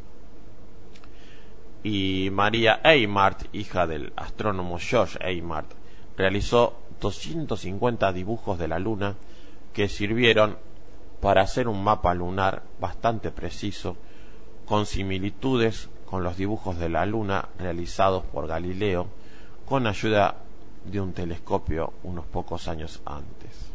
Y María Eymart, hija del astrónomo George Eymart, realizó doscientos cincuenta dibujos de la luna que sirvieron para hacer un mapa lunar bastante preciso, con similitudes con los dibujos de la luna realizados por Galileo con ayuda de un telescopio unos pocos años antes.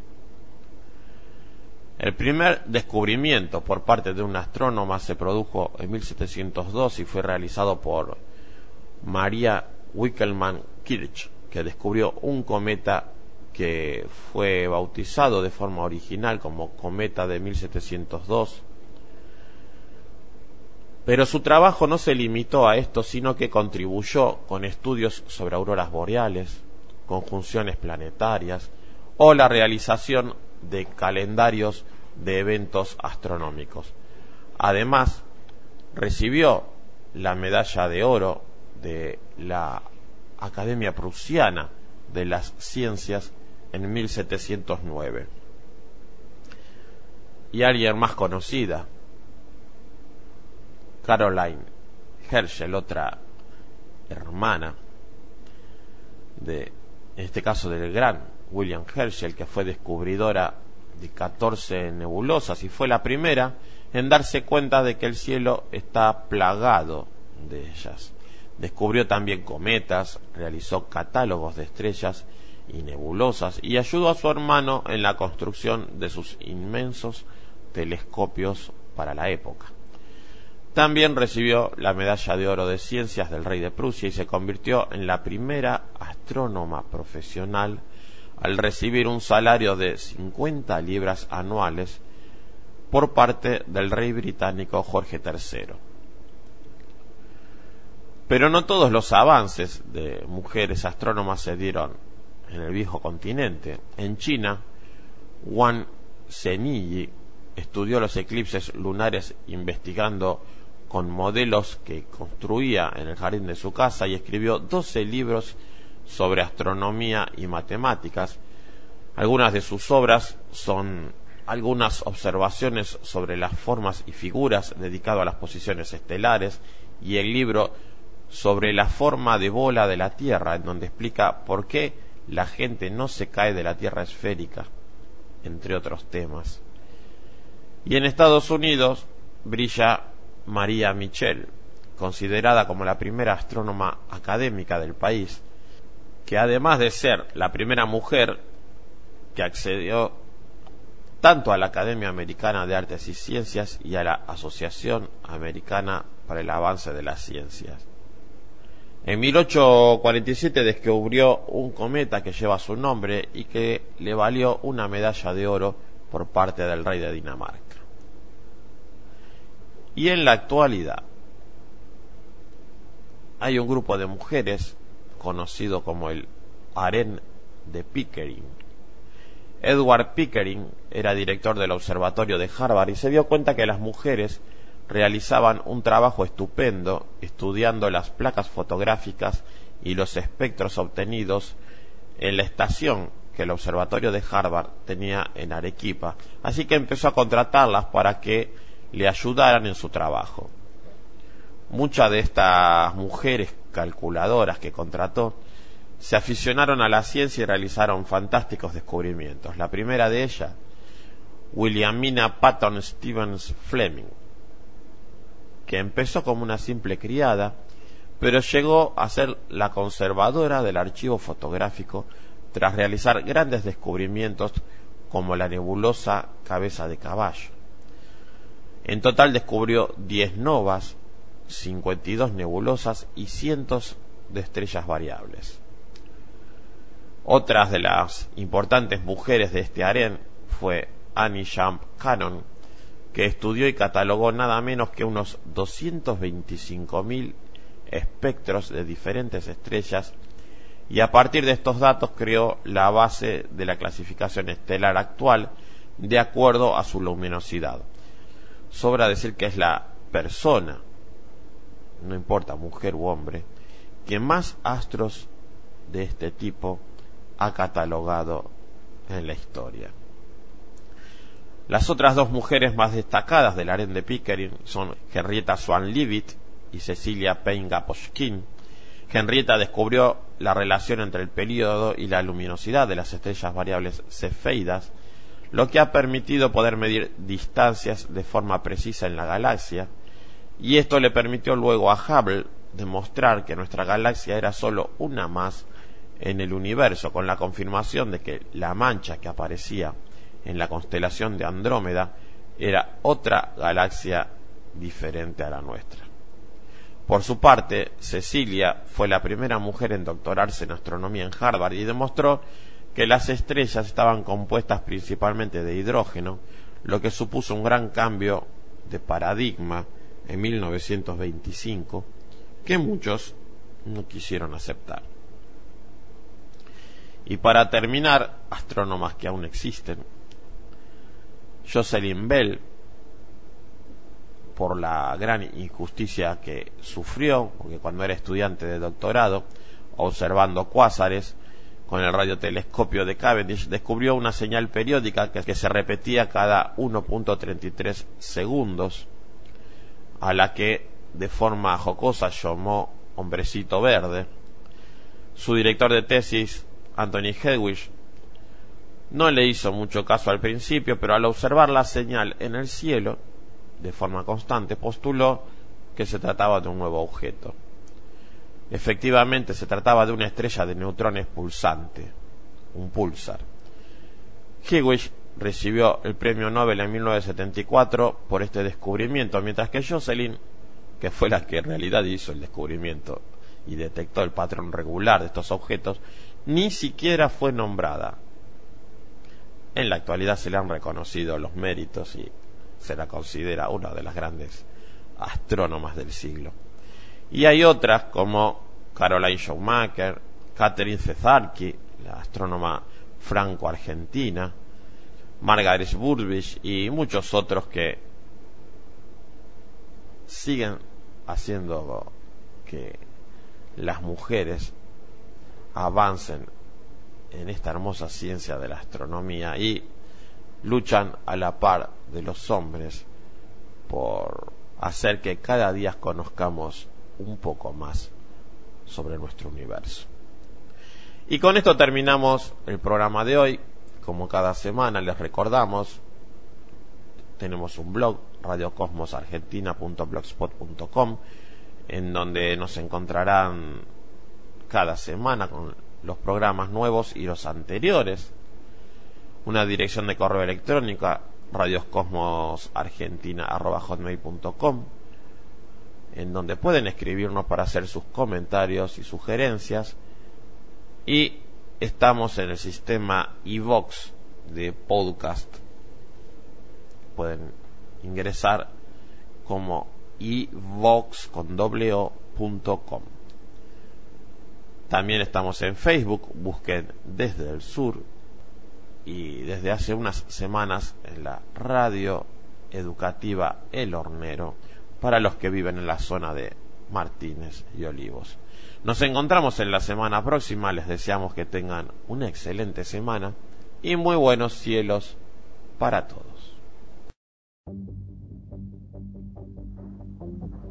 El primer descubrimiento por parte de una astrónoma se produjo en mil setecientos dos y fue realizado por Maria Wickelmann-Kirch, que descubrió un cometa que fue bautizado de forma original como cometa de mil setecientos dos. Pero su trabajo no se limitó a esto, sino que contribuyó con estudios sobre auroras boreales, conjunciones planetarias o la realización de calendarios de eventos astronómicos. Además, recibió la medalla de oro de la Academia Prusiana de las Ciencias en mil setecientos nueve. Y alguien más conocida, Caroline Herschel, otra hermana de, en este caso, del gran William Herschel, que fue descubridora de catorce nebulosas y fue la primera en darse cuenta de que el cielo está plagado de ellas. Descubrió también cometas, realizó catálogos de estrellas y nebulosas y ayudó a su hermano en la construcción de sus inmensos telescopios para la época. También recibió la medalla de oro de ciencias del rey de Prusia y se convirtió en la primera astrónoma profesional al recibir un salario de cincuenta libras anuales por parte del rey británico Jorge tercero. Pero no todos los avances de mujeres astrónomas se dieron en el viejo continente. En China, Wang Zhenyi estudió los eclipses lunares investigando con modelos que construía en el jardín de su casa y escribió doce libros sobre astronomía y matemáticas. Algunas de sus obras son algunas observaciones sobre las formas y figuras dedicado a las posiciones estelares y el libro sobre la forma de bola de la Tierra, en donde explica por qué la gente no se cae de la Tierra esférica, entre otros temas. Y en Estados Unidos brilla María Michel, considerada como la primera astrónoma académica del país, que además de ser la primera mujer que accedió tanto a la Academia Americana de Artes y Ciencias y a la Asociación Americana para el Avance de las Ciencias. En mil ochocientos cuarenta y siete descubrió un cometa que lleva su nombre y que le valió una medalla de oro por parte del rey de Dinamarca. Y en la actualidad hay un grupo de mujeres conocido como el Harén de Pickering. Edward Pickering era director del observatorio de Harvard y se dio cuenta que las mujeres realizaban un trabajo estupendo estudiando las placas fotográficas y los espectros obtenidos en la estación que el observatorio de Harvard tenía en Arequipa, así que empezó a contratarlas para que le ayudaran en su trabajo. Muchas de estas mujeres calculadoras que contrató se aficionaron a la ciencia y realizaron fantásticos descubrimientos. La primera de ellas, Williamina Patton Stevens Fleming, que empezó como una simple criada, pero llegó a ser la conservadora del archivo fotográfico tras realizar grandes descubrimientos como la nebulosa Cabeza de Caballo. En total descubrió diez novas, cincuenta y dos nebulosas y cientos de estrellas variables. Otras de las importantes mujeres de este harén fue Annie Champ Cannon, que estudió y catalogó nada menos que unos doscientos veinticinco mil espectros de diferentes estrellas y a partir de estos datos creó la base de la clasificación estelar actual de acuerdo a su luminosidad. Sobra decir que es la persona, no importa mujer u hombre, que más astros de este tipo ha catalogado en la historia. Las otras dos mujeres más destacadas del harén de Pickering son Henrietta Swan Leavitt y Cecilia Payne-Gaposchkin. Henrietta descubrió la relación entre el período y la luminosidad de las estrellas variables cefeidas, lo que ha permitido poder medir distancias de forma precisa en la galaxia, y esto le permitió luego a Hubble demostrar que nuestra galaxia era solo una más en el universo, con la confirmación de que la mancha que aparecía en la constelación de Andrómeda era otra galaxia diferente a la nuestra. Por su parte, Cecilia fue la primera mujer en doctorarse en astronomía en Harvard y demostró que las estrellas estaban compuestas principalmente de hidrógeno, lo que supuso un gran cambio de paradigma en mil novecientos veinticinco que muchos no quisieron aceptar. Y para terminar, astrónomas que aún existen: Jocelyn Bell, por la gran injusticia que sufrió, porque cuando era estudiante de doctorado, observando cuásares con el radiotelescopio de Cavendish, descubrió una señal periódica que, que se repetía cada uno punto treinta y tres segundos, a la que de forma jocosa llamó hombrecito verde. Su director de tesis, Anthony Hedwig, no le hizo mucho caso al principio, pero al observar la señal en el cielo de forma constante, postuló que se trataba de un nuevo objeto. Efectivamente, se trataba de una estrella de neutrones pulsante, un púlsar. Hedwig recibió el premio Nobel en mil novecientos setenta y cuatro por este descubrimiento, mientras que Jocelyn, que fue la que en realidad hizo el descubrimiento y detectó el patrón regular de estos objetos, ni siquiera fue nombrada. En la actualidad se le han reconocido los méritos y se la considera una de las grandes astrónomas del siglo. Y hay otras como Caroline Schumacher, Catherine Cesarki, la astrónoma franco-argentina, Margaret Burbidge y muchos otros que siguen haciendo que las mujeres avancen en esta hermosa ciencia de la astronomía y luchan a la par de los hombres por hacer que cada día conozcamos un poco más sobre nuestro universo. Y con esto terminamos el programa de hoy. Como cada semana les recordamos, tenemos un blog, radio cosmos argentina punto blogspot punto com, en donde nos encontrarán cada semana con los programas nuevos y los anteriores. Una dirección de correo electrónica, radioscosmosargentina arroba hotmail punto com, en donde pueden escribirnos para hacer sus comentarios y sugerencias. Y estamos en el sistema iVoox de podcast. Pueden ingresar como iVoox con doble o punto com. También estamos en Facebook, busquen Desde el Sur, y desde hace unas semanas en la radio educativa El Hornero, para los que viven en la zona de Martínez y Olivos. Nos encontramos en la semana próxima, les deseamos que tengan una excelente semana y muy buenos cielos para todos.